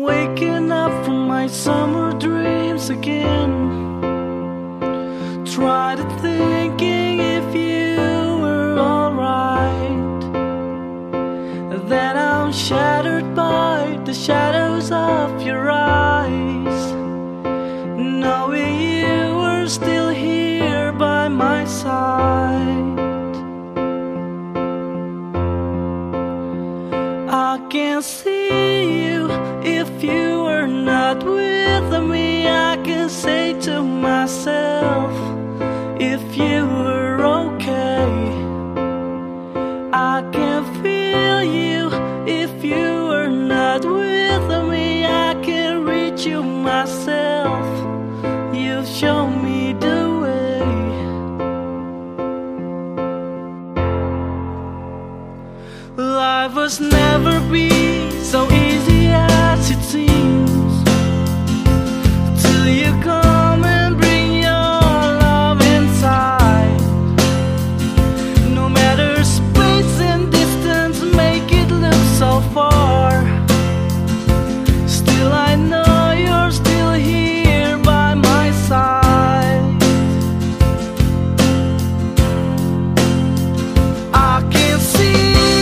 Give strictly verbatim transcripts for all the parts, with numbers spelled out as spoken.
waking up from my summer dreams again. Try to thinking if you were alright. Then I'm shattered by the shadows of your eyes, knowing you were still here by my side. I can't see you if you are not with me. I can say to myself, if you were okay. I can feel you if you are not with me. I can reach you myself. You've shown me the way. Life was never be so easy as it seems, till you come and bring your love inside. No matter space and distance make it look so far, still I know you're still here by my side. I can see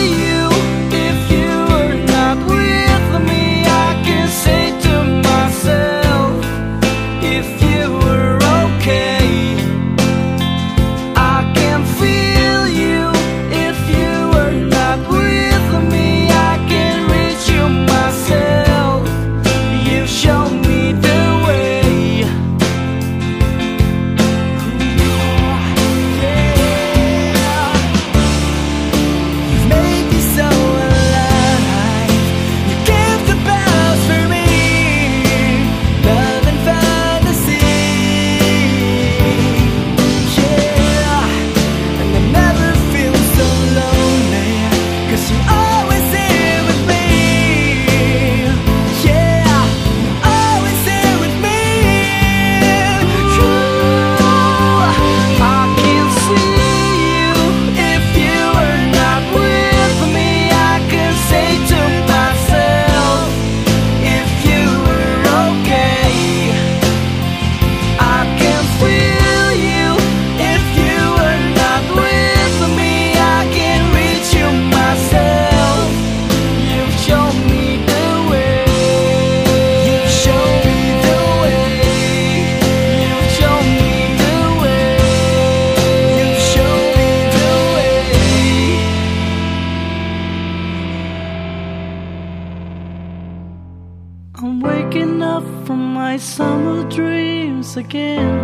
I'm waking up from my summer dreams again,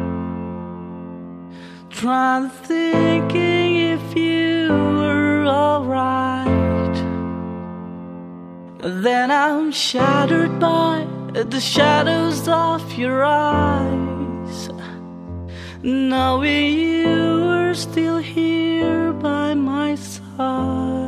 trying to thinking if you were alright. Then I'm shattered by the shadows of your eyes, knowing you were still here by my side.